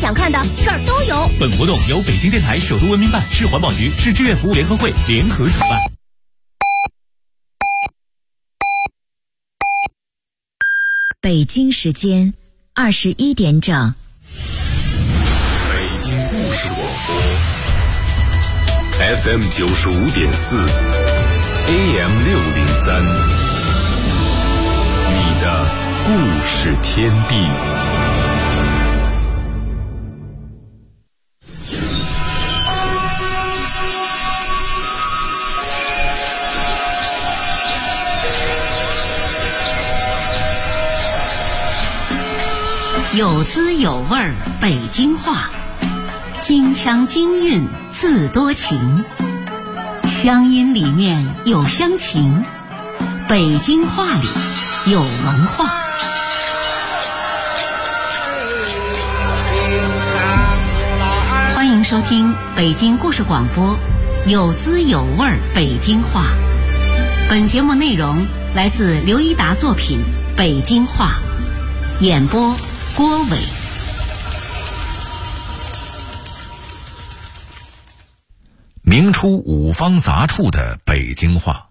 想看的这儿都有。 本活动由北京电台首都文明办、市环保局、市志愿服务联合会联合主办。 北京时间21点整。 北京故事广播 FM 95.4 AM 603，你的故事天地。 有滋有味儿北京话，京腔京韵字多情，乡音里面有乡情，北京话里有文化。欢迎收听北京故事广播，有滋有味儿北京话。本节目内容来自刘一达作品《北京话》，演播郭伟。 明初五方杂处的北京话。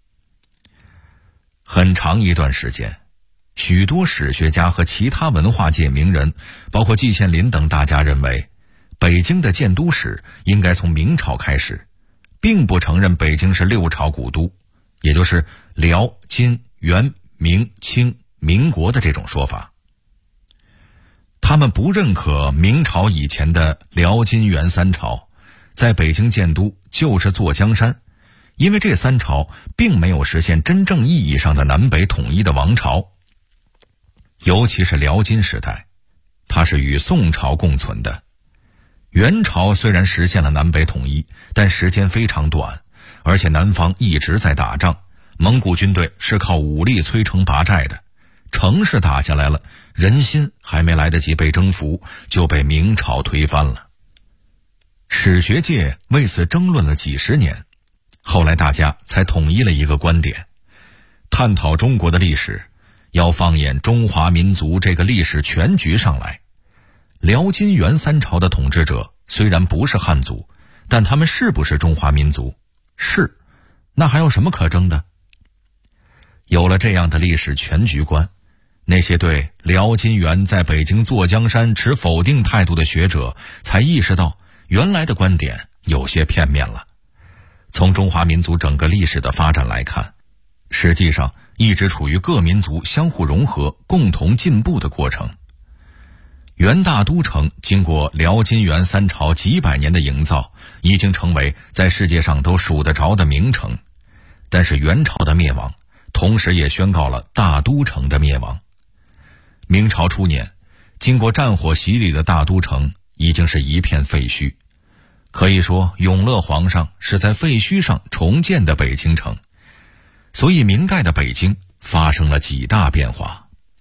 很长一段时间，许多史学家和其他文化界名人，包括季羡林等大家认为，北京的建都史应该从明朝开始，并不承认北京是六朝古都，也就是辽、金、元、明、清、民国的这种说法。他们不认可明朝以前的辽金元三朝在北京建都就是坐江山，因为这三朝并没有实现真正意义上的南北统一的王朝。尤其是辽金时代，它是与宋朝共存的。元朝虽然实现了南北统一，但时间非常短，而且南方一直在打仗，蒙古军队是靠武力摧城拔寨的，城市打下来了，人心还没来得及被征服，就被明朝推翻了。史学界为此争论了几十年，后来大家才统一了一个观点：探讨中国的历史，要放眼中华民族这个历史全局上来。辽金元三朝的统治者虽然不是汉族，但他们是不是中华民族？是，那还有什么可争的？有了这样的历史全局观，那些对辽金元在北京坐江山持否定态度的学者才意识到，原来的观点有些片面了。从中华民族整个历史的发展来看，实际上一直处于各民族相互融合、共同进步的过程。元大都城经过辽金元三朝几百年的营造，已经成为在世界上都数得着的名城。但是元朝的灭亡，同时也宣告了大都城的灭亡。明朝初年，经过战火洗礼的大都城已经是一片废墟，可以说永乐皇上是在废墟上重建的北京城。所以明代的北京发生了几大变化。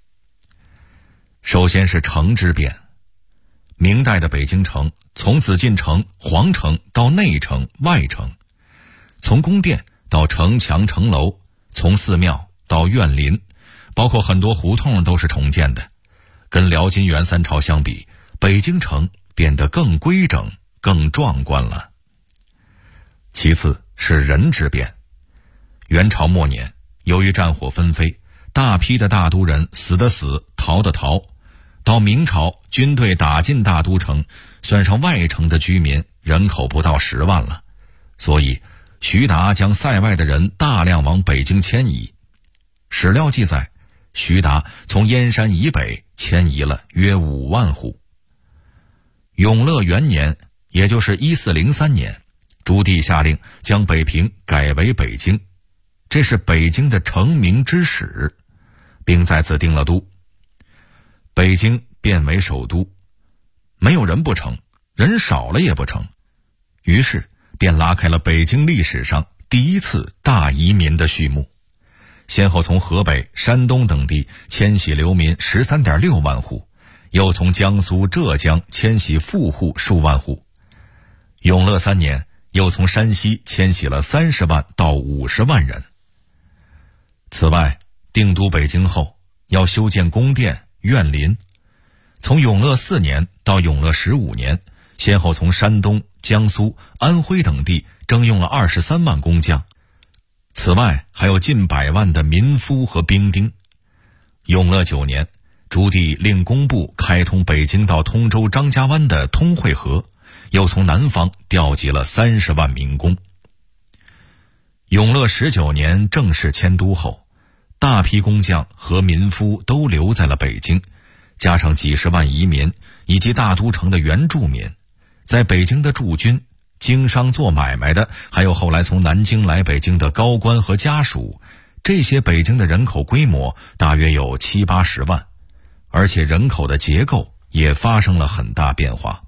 首先是城之变。明代的北京城从紫禁城、皇城到内城、外城，从宫殿到城墙城楼，从寺庙到院林，包括很多胡同都是重建的。跟辽金元三朝相比，北京城变得更规整、更壮观了。其次是人之变。元朝末年，由于战火纷飞，大批的大都人死的死，逃的逃。到明朝，军队打进大都城，算上外城的居民，人口不到10万了。所以徐达将塞外的人大量往北京迁移。史料记载，徐达从燕山以北迁移了约5万户。永乐元年，也就是1403年，朱棣下令将北平改为北京，这是北京的成名之始，并在此定了都。北京变为首都，没有人不成，人少了也不成，于是便拉开了北京历史上第一次大移民的序幕。先后从河北、山东等地迁徙流民 13.6 万户，又从江苏、浙江迁徙富户数万户。永乐3年，又从山西迁徙了30万到50万人。此外，定都北京后，要修建宫殿、院林。 从永乐4年到永乐15年，先后从山东、江苏、安徽等地征用了23万工匠，此外还有近100万的民夫和兵丁。永乐9年，朱棣令工部开通北京到通州张家湾的通惠河，又从南方调集了30万民工。永乐19年正式迁都后，大批工匠和民夫都留在了北京，加上几十万移民以及大都城的原住民，在北京的驻军、经商做买卖的，还有后来从南京来北京的高官和家属，这些北京的人口规模大约有70-80万，而且人口的结构也发生了很大变化。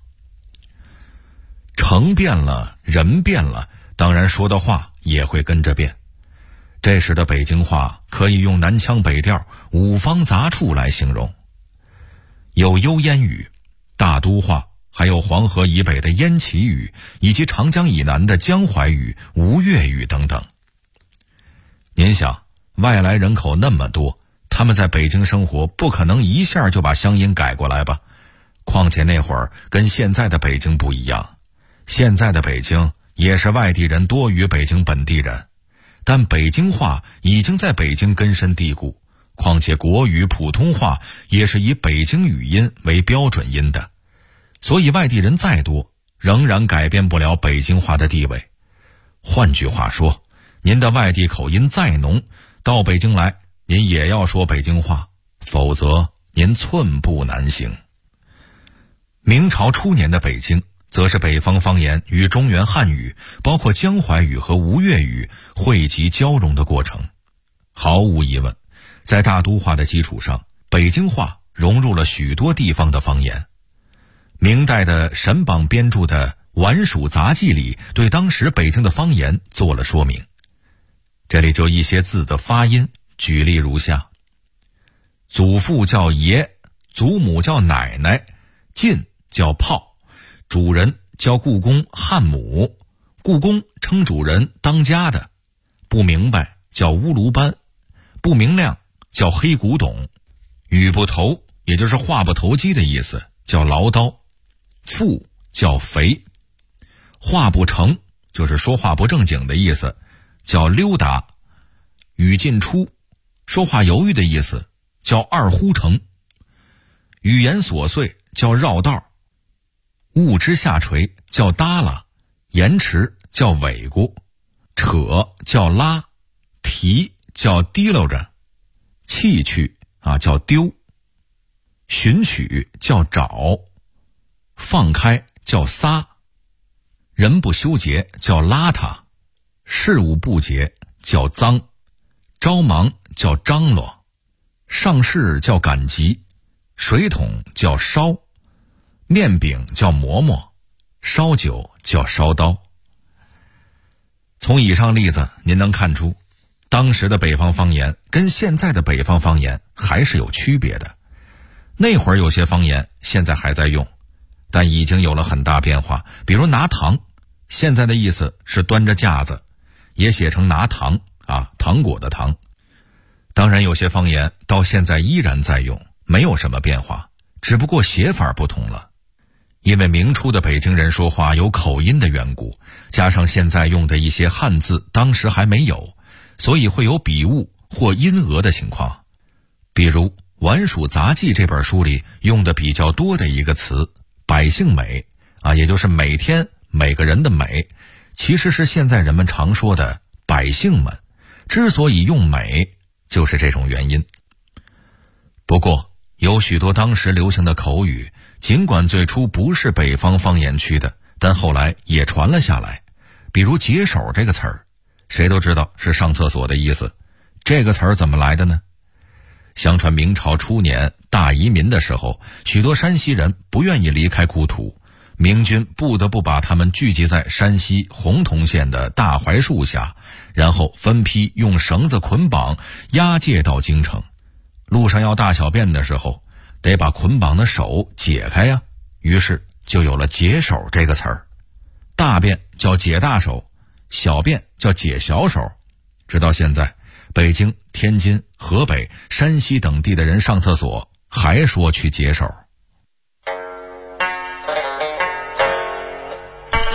城变了，人变了，当然说的话也会跟着变。这时的北京话可以用南腔北调、五方杂处来形容，有幽燕语、大都话，还有黄河以北的燕齐语，以及长江以南的江淮语、吴越语等等。您想，外来人口那么多，他们在北京生活，不可能一下就把乡音改过来吧？况且那会儿跟现在的北京不一样，现在的北京也是外地人多于北京本地人，但北京话已经在北京根深蒂固，况且国语、普通话也是以北京语音为标准音的，所以外地人再多，仍然改变不了北京话的地位。换句话说，您的外地口音再浓，到北京来，您也要说北京话，否则您寸步难行。明朝初年的北京，则是北方方言与中原汉语，包括江淮语和吴越语汇集交融的过程。毫无疑问，在大都话的基础上，北京话融入了许多地方的方言。明代的沈榜编著的《晚蜀杂记》里，对当时北京的方言做了说明。这里就一些字的发音，举例如下：祖父叫爷，祖母叫奶奶，进叫炮，主人叫故宫汉母，故宫称主人当家的，不明白叫乌卢班，不明亮叫黑古董，语不投也就是话不投机的意思，叫唠叨，富叫肥，话不成就是说话不正经的意思，叫溜达，语进出说话犹豫的意思，叫二呼成，语言琐碎叫绕道，物之下垂叫耷拉，延迟叫尾咕，扯叫拉，提叫提溜着，弃去叫丢，寻取叫找，放开叫撒，人不修洁叫邋遢，事务不洁叫脏，招忙叫张罗，上事叫赶集，水桶叫烧，面饼叫馍馍，烧酒叫烧刀。从以上例子您能看出，当时的北方方言跟现在的北方方言还是有区别的。那会儿有些方言现在还在用，但已经有了很大变化。比如拿糖，现在的意思是端着架子，也写成拿糖糖果的糖。当然有些方言到现在依然在用，没有什么变化，只不过写法不同了。因为明初的北京人说话有口音的缘故，加上现在用的一些汉字当时还没有，所以会有笔误或音讹的情况。比如《晚蜀杂记》这本书里用的比较多的一个词百姓美也就是每天每个人的美，其实是现在人们常说的百姓们，之所以用美就是这种原因。不过有许多当时流行的口语，尽管最初不是北方方言区的，但后来也传了下来。比如解手这个词儿，谁都知道是上厕所的意思，这个词儿怎么来的呢？相传明朝初年大移民的时候，许多山西人不愿意离开故土，明军不得不把他们聚集在山西洪洞县的大槐树下，然后分批用绳子捆绑押解到京城。路上要大小便的时候，得把捆绑的手解开呀，于是就有了解手这个词儿。大便叫解大手，小便叫解小手。直到现在，北京、天津、河北、山西等地的人上厕所还说去解手。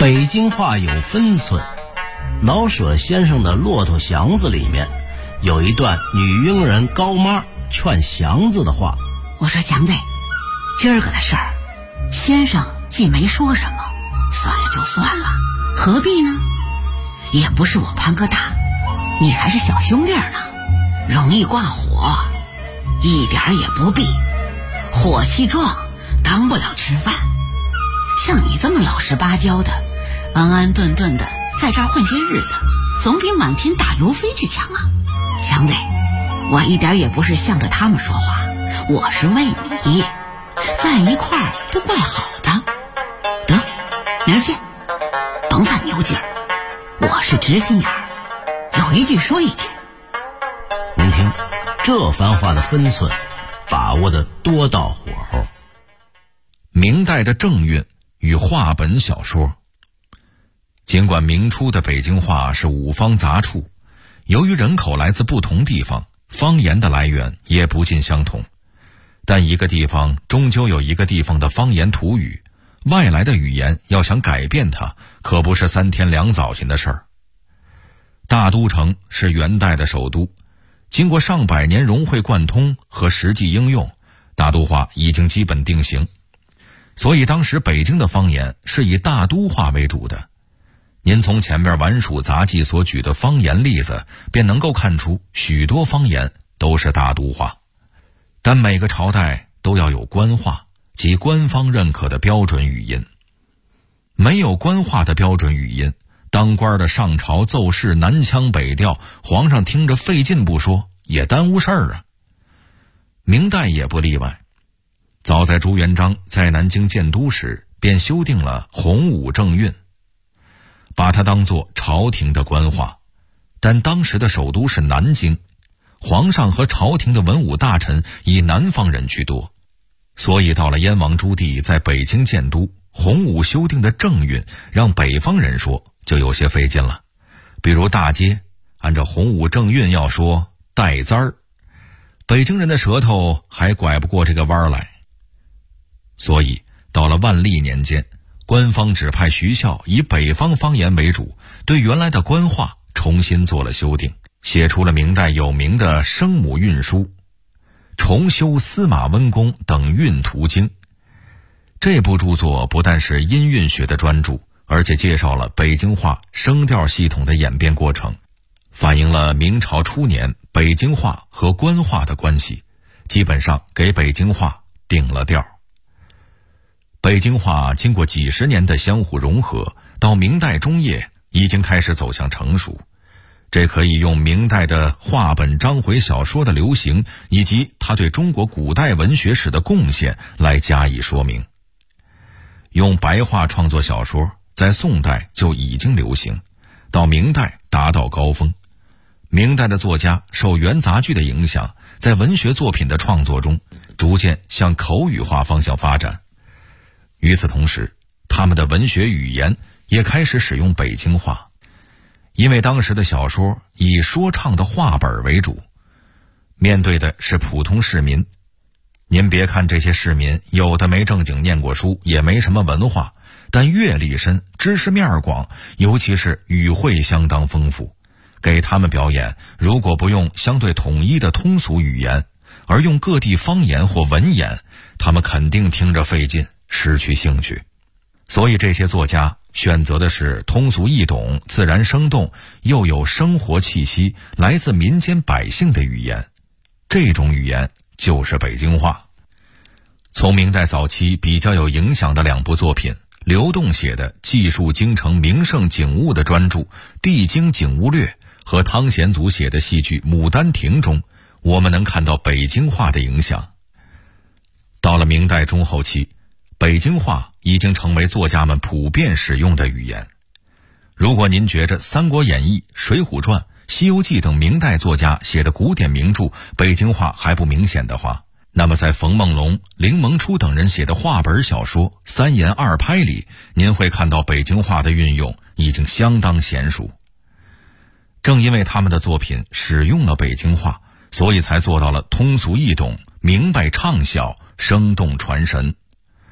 北京话有分寸。老舍先生的《骆驼祥子》里面有一段女佣人高妈劝祥子的话： 我说祥子，今儿个的事儿，先生既没说什么，算了就算了，何必呢？也不是我潘哥大，你还是小兄弟呢，容易挂火，一点也不必。火气壮，当不了吃饭。像你这么老实巴交的，安安顿顿的在这儿混些日子，总比满天打油飞去强啊！祥子，我一点也不是向着他们说话，我是为你，在一块儿都怪好的。得，明儿见，甭犯牛劲儿，我是直心眼儿，有一句说一句。 您听，这番话的分寸把握的多到火候。 明代的正韵与话本小说。尽管明初的北京话是五方杂处，由于人口来自不同地方，方言的来源也不尽相同，但一个地方终究有一个地方的方言土语，外来的语言要想改变它，可不是3天2早晨的事儿。大都城是元代的首都，经过上百年融会贯通和实际应用，大都话已经基本定型，所以当时北京的方言是以大都话为主的。您从前面宛署杂记所举的方言例子，便能够看出许多方言都是大都话。但每个朝代都要有官话，即官方认可的标准语音。没有官话的标准语音，当官的上朝奏事南腔北调，皇上听着费劲不说，也耽误事儿啊。明代也不例外，早在朱元璋在南京建都时，便修订了洪武正韵，把它当作朝廷的官话。但当时的首都是南京，皇上和朝廷的文武大臣以南方人居多，所以到了燕王朱棣在北京建都，洪武修订的正韵让北方人说就有些费劲了。比如大街，按照洪武正韵要说带簪儿，北京人的舌头还拐不过这个弯来。所以到了万历年间，官方指派徐孝以北方方言为主，对原来的官话重新做了修订，写出了明代有名的生母韵书，重修司马温公等韵图经。这部著作不但是音韵学的专著，而且介绍了北京话声调系统的演变过程，反映了明朝初年北京话和官话的关系，基本上给北京话定了调。北京话经过几十年的相互融合，到明代中叶已经开始走向成熟。这可以用明代的话本章回小说的流行，以及它对中国古代文学史的贡献来加以说明。用白话创作小说在宋代就已经流行，到明代达到高峰。明代的作家受元杂剧的影响，在文学作品的创作中逐渐向口语化方向发展。与此同时，他们的文学语言也开始使用北京话，因为当时的小说以说唱的话本为主，面对的是普通市民。您别看这些市民有的没正经念过书，也没什么文化，但阅历深，知识面广，尤其是语汇相当丰富。给他们表演，如果不用相对统一的通俗语言，而用各地方言或文言，他们肯定听着费劲，失去兴趣。所以这些作家选择的是通俗易懂、自然生动，又有生活气息，来自民间百姓的语言。这种语言就是北京话。从明代早期比较有影响的2部作品，刘栋写的记述京城名胜景物的专著《帝京景物略》和汤显祖写的戏剧《牡丹亭》中，我们能看到北京话的影响。到了明代中后期，北京话已经成为作家们普遍使用的语言。如果您觉着《三国演义》《水浒传》《西游记》等明代作家写的古典名著北京话还不明显的话，那么在冯梦龙、凌蒙初等人写的话本小说《三言二拍》里，您会看到北京话的运用已经相当娴熟。正因为他们的作品使用了北京话，所以才做到了通俗易懂、明白畅晓、生动传神。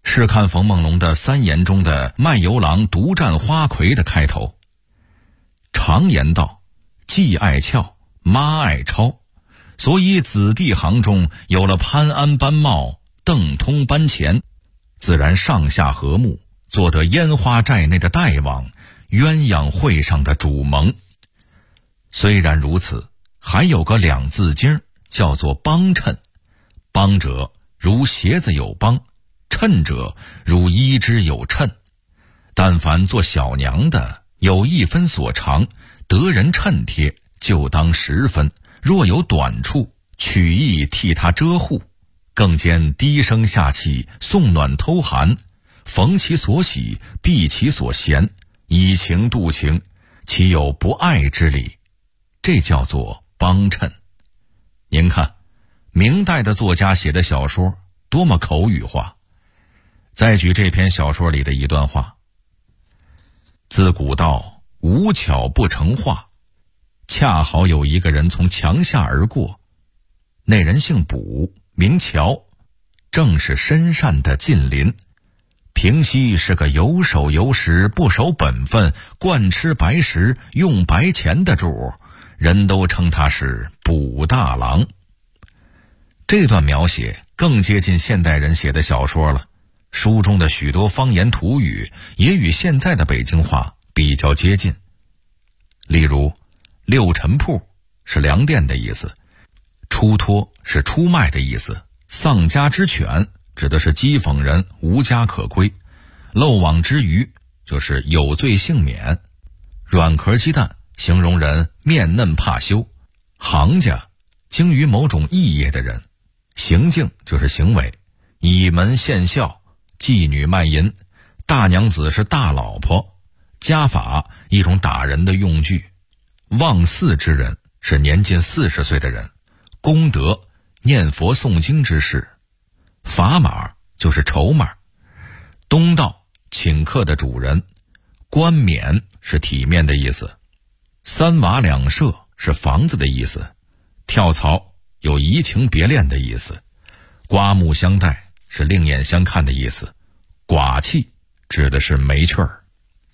试看冯梦龙的三言中的卖油郎独占花魁的开头。常言道，既爱俏，妈爱抄，所以子弟行中有了潘安班茂、邓通班前，自然上下和睦，做得烟花寨内的大王，鸳鸯会上的主盟。虽然如此，还有个两字经叫做帮衬，帮者如鞋子有帮，衬者如衣之有衬。但凡做小娘的，有一分所长，得人衬贴，就当10分，若有短处，取意替他遮护，更兼低声下气，送暖偷寒，逢其所喜，避其所嫌，以情度情，岂有不爱之理？这叫做帮衬。您看，明代的作家写的小说多么口语化。再举这篇小说里的一段话：自古道无巧不成话，恰好有一个人从墙下而过，那人姓卜，名乔，正是深善的近邻。平西是个有手有实，不守本分，惯吃白食，用白钱的主，人都称他是卜大郎。这段描写更接近现代人写的小说了，书中的许多方言土语也与现在的北京话比较接近。例如，六陈铺是粮店的意思，出脱是出卖的意思，丧家之犬指的是讥讽人无家可归，漏网之鱼就是有罪幸免，软壳鸡蛋形容人面嫩怕羞，行家精于某种异业的人，行径就是行为，倚门献孝，妓女卖淫，大娘子是大老婆，家法一种打人的用具，望寺之人是年近40岁的人，功德念佛诵经之事，砝码就是筹码，东道请客的主人，冠冕是体面的意思，三瓦两舍是房子的意思，跳槽有移情别恋的意思，刮目相待是另眼相看的意思，寡气指的是没趣儿。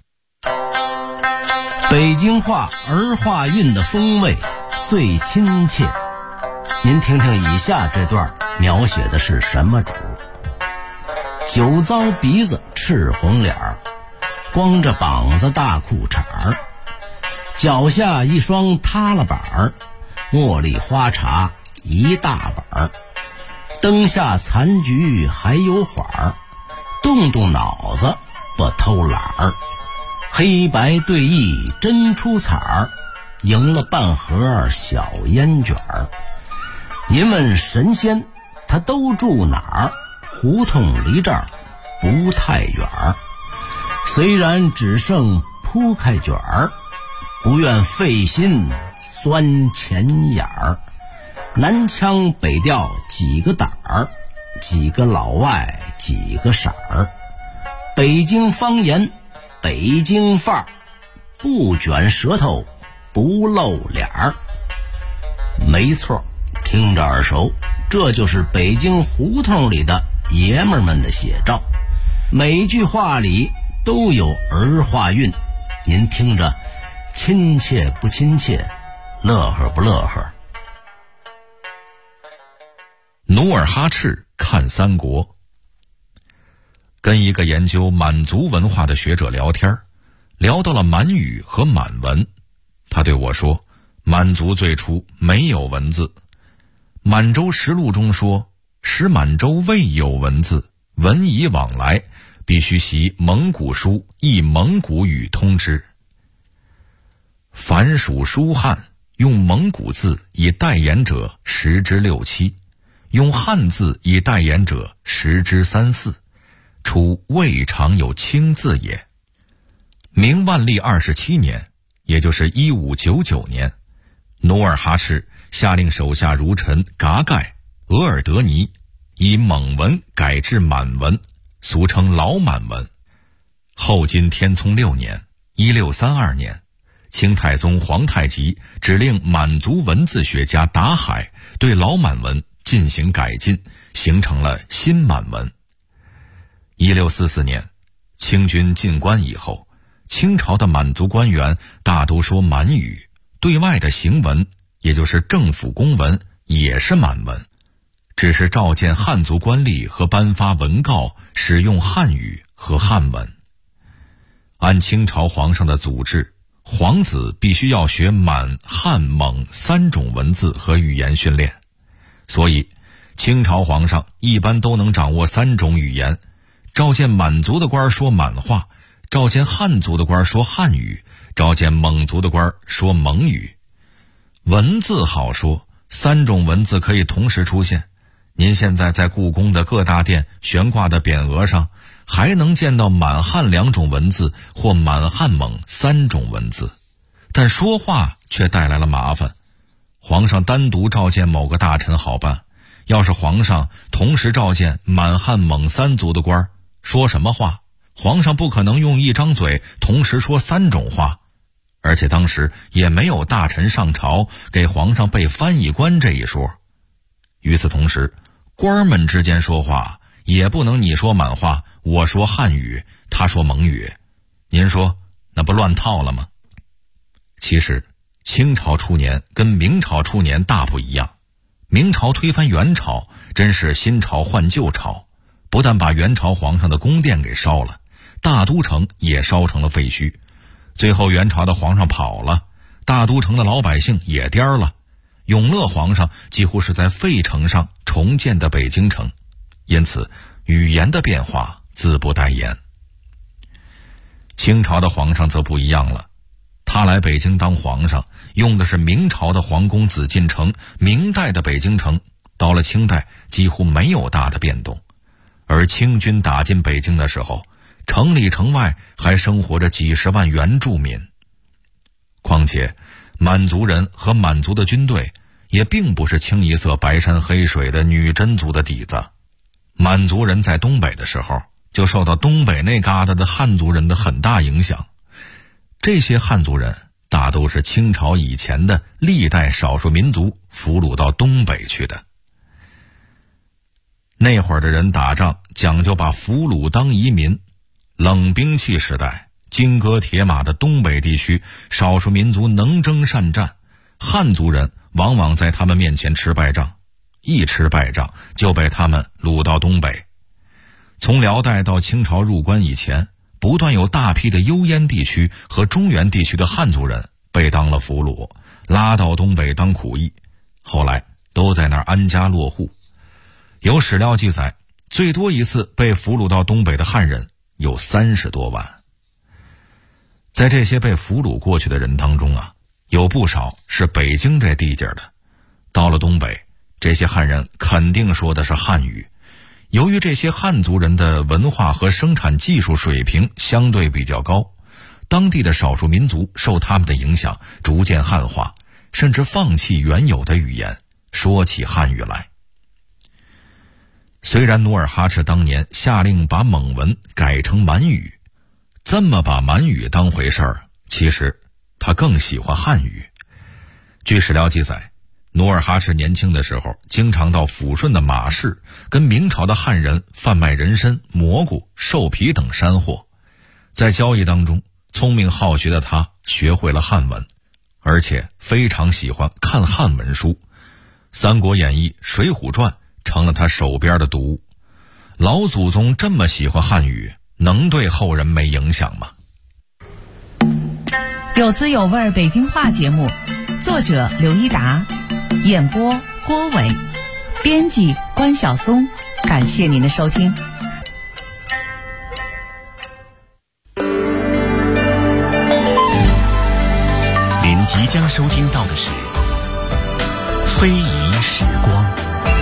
北京话儿化韵的风味最亲切。您听听以下这段描写的是什么主？酒糟鼻子赤红脸儿，光着膀子大裤衩儿，脚下一双塌了板儿，茉莉花茶一大碗儿，灯下残局还有缓儿，动动脑子不偷懒儿，黑白对弈真出彩儿，赢了半盒小烟卷儿。您问神仙他都住哪儿？胡同离这儿不太远儿，虽然只剩铺开卷儿，不愿费心钻钱眼儿。南腔北调几个胆儿，几个老外几个色儿，北京方言北京范儿，不卷舌头不露脸儿。没错，听着耳熟，这就是北京胡同里的爷们儿们的写照，每句话里都有儿化韵，您听着亲切不亲切，乐呵不乐呵？ 努尔哈赤看三国。跟一个研究满族文化的学者聊天，聊到了满语和满文，他对我说，满族最初没有文字，满洲实录中说，使满洲未有文字，文以往来，必须习蒙古书，以蒙古语通之。凡属书汉，用蒙古字以代言者10之6、7，用汉字以代言者10之3、4，初未尝有清字也。明万历27年，也就是1599年，努尔哈赤下令手下儒臣噶盖、额尔德尼以蒙文改制满文，俗称老满文。后金天聪6年1632年，清太宗皇太极指令满族文字学家达海对老满文进行改进，形成了新满文。 1644年，清军进关以后，清朝的满族官员大都说满语，对外的行文，也就是政府公文，也是满文，只是召见汉族官吏和颁发文告使用汉语和汉文。按清朝皇上的祖制，皇子必须要学满、汉、蒙3种文字和语言训练，所以清朝皇上一般都能掌握3种语言，召见满族的官说满话，召见汉族的官说汉语，召见蒙族的官说蒙语。文字好说，3种文字可以同时出现。您现在在故宫的各大殿悬挂的匾额上，还能见到满汉2种文字或满汉蒙3种文字，但说话却带来了麻烦。皇上单独召见某个大臣好办，要是皇上同时召见满汉蒙3族的官，说什么话？皇上不可能用一张嘴同时说3种话，而且当时也没有大臣上朝给皇上备翻译官这一说。与此同时，官们之间说话也不能你说满话，我说汉语，他说蒙语，您说那不乱套了吗？其实清朝初年跟明朝初年大不一样，明朝推翻元朝，真是新朝换旧朝，不但把元朝皇上的宫殿给烧了，大都城也烧成了废墟，最后元朝的皇上跑了，大都城的老百姓也颠了，永乐皇上几乎是在废城上重建的北京城，因此语言的变化自不待言。清朝的皇上则不一样了，他来北京当皇上用的是明朝的皇宫紫禁城，明代的北京城，到了清代几乎没有大的变动。而清军打进北京的时候，城里城外还生活着几十万原住民。况且满族人和满族的军队也并不是清一色白山黑水的女真族的底子，满族人在东北的时候就受到东北那旮瘩的汉族人的很大影响，这些汉族人大都是清朝以前的历代少数民族俘虏到东北去的。那会儿的人打仗讲究把俘虏当移民，冷兵器时代，金戈铁马的东北地区少数民族能征善战，汉族人往往在他们面前吃败仗，一吃败仗就被他们掳到东北。从辽代到清朝入关以前，不断有大批的幽燕地区和中原地区的汉族人被当了俘虏，拉到东北当苦役，后来都在那儿安家落户。有史料记载，最多一次被俘虏到东北的汉人有30多万。在这些被俘虏过去的人当中啊，有不少是北京这地界的。到了东北，这些汉人肯定说的是汉语。由于这些汉族人的文化和生产技术水平相对比较高，当地的少数民族受他们的影响，逐渐汉化，甚至放弃原有的语言，说起汉语来。虽然努尔哈赤当年下令把蒙文改成满语，这么把满语当回事儿，其实他更喜欢汉语。据史料记载，努尔哈赤年轻的时候经常到抚顺的马市跟明朝的汉人贩卖人参、蘑菇、兽皮等山货，在交易当中聪明好学的他学会了汉文，而且非常喜欢看汉文书，《三国演义》《水浒传》成了他手边的读物。老祖宗这么喜欢汉语，能对后人没影响吗？ 有滋有味北京话节目，作者刘一达，演播郭伟，编辑关晓松。感谢您的收听。 您即将收听到的是非遗时光。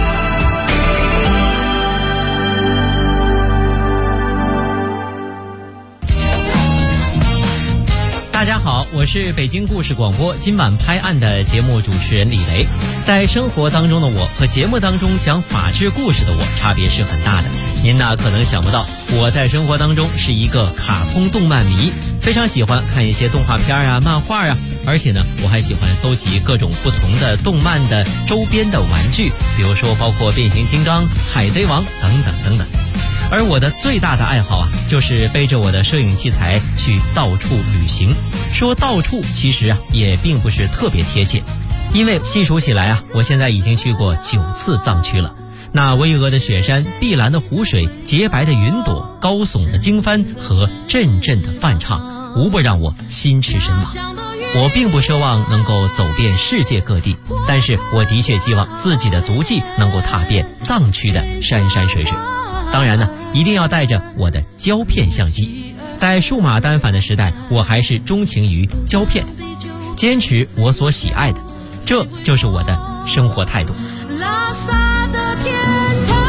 大家好，我是北京故事广播今晚拍案的节目主持人李雷。在生活当中的我和节目当中讲法治故事的我差别是很大的。您呢可能想不到，我在生活当中是一个卡通动漫迷，非常喜欢看一些动画片啊、漫画啊，而且呢我还喜欢搜集各种不同的动漫的周边的玩具，比如说包括变形金刚、海贼王等等等等。 而我的最大的爱好啊，就是背着我的摄影器材去到处旅行。说到处其实啊也并不是特别贴切，因为细数起来啊，我现在已经去过9次藏区了。那巍峨的雪山、碧蓝的湖水、洁白的云朵、高耸的经幡和阵阵的梵唱，无不让我心驰神往。我并不奢望能够走遍世界各地，但是我的确希望自己的足迹能够踏遍藏区的山山水水。当然呢，一定要带着我的胶片相机。在数码单反的时代，我还是钟情于胶片，坚持我所喜爱的，这就是我的生活态度。 拉萨的天堂，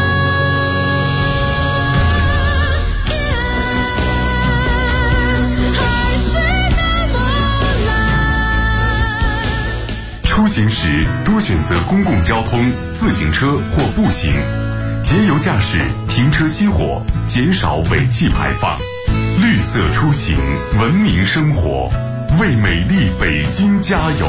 海水的波澜。 出行时多选择公共交通、自行车或步行，节油驾驶，停车熄火，减少尾气排放。绿色出行，文明生活，为美丽北京加油。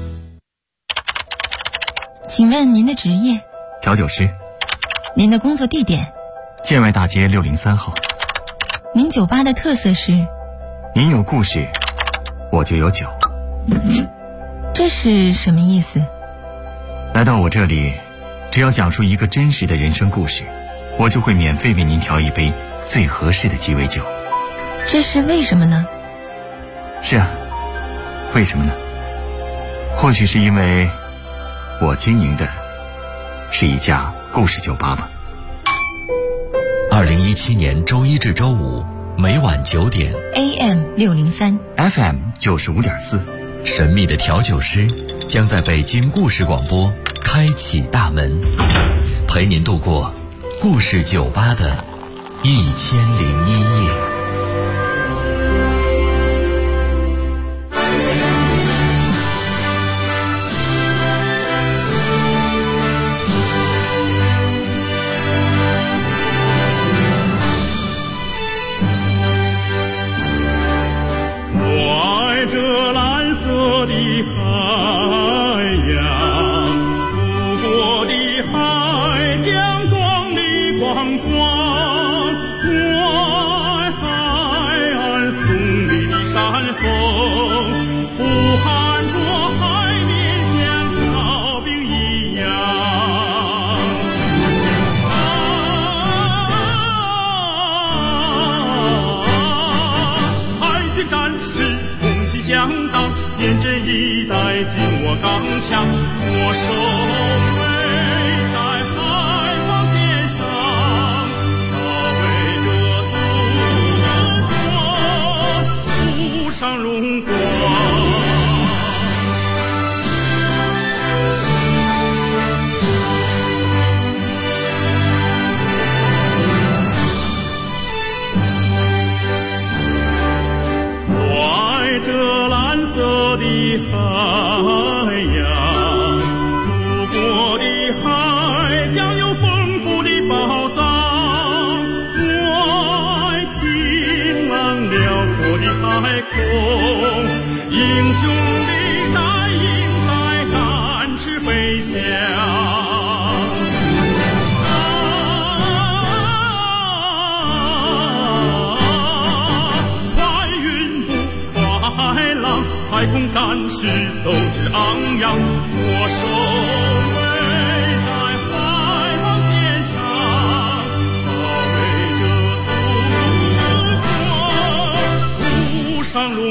请问您的职业？ 调酒师。 您的工作地点？ 建外大街603号。 您酒吧的特色是？ 您有故事，我就有酒。 这是什么意思？ 来到我这里，只要讲述一个真实的人生故事，我就会免费为您调一杯最合适的鸡尾酒。 这是为什么呢？ 是啊，为什么呢？或许是因为我经营的是一家故事酒吧吧。 2017年周一至周五每晚9点 AM 603 FM 95.4， 神秘的调酒师将在北京故事广播开启大门，陪您度过故事酒吧的1001夜。 严阵以待，紧握钢枪，我守卫在海防线上，保卫着祖国，谱上荣光。我爱这蓝色的海洋，祖国的海将有丰富的宝藏。我爱晴朗辽阔的海空，英雄的带领在展翅飞翔。太空战士斗志昂扬，我守卫在海防线上，保卫着祖国，谱上荣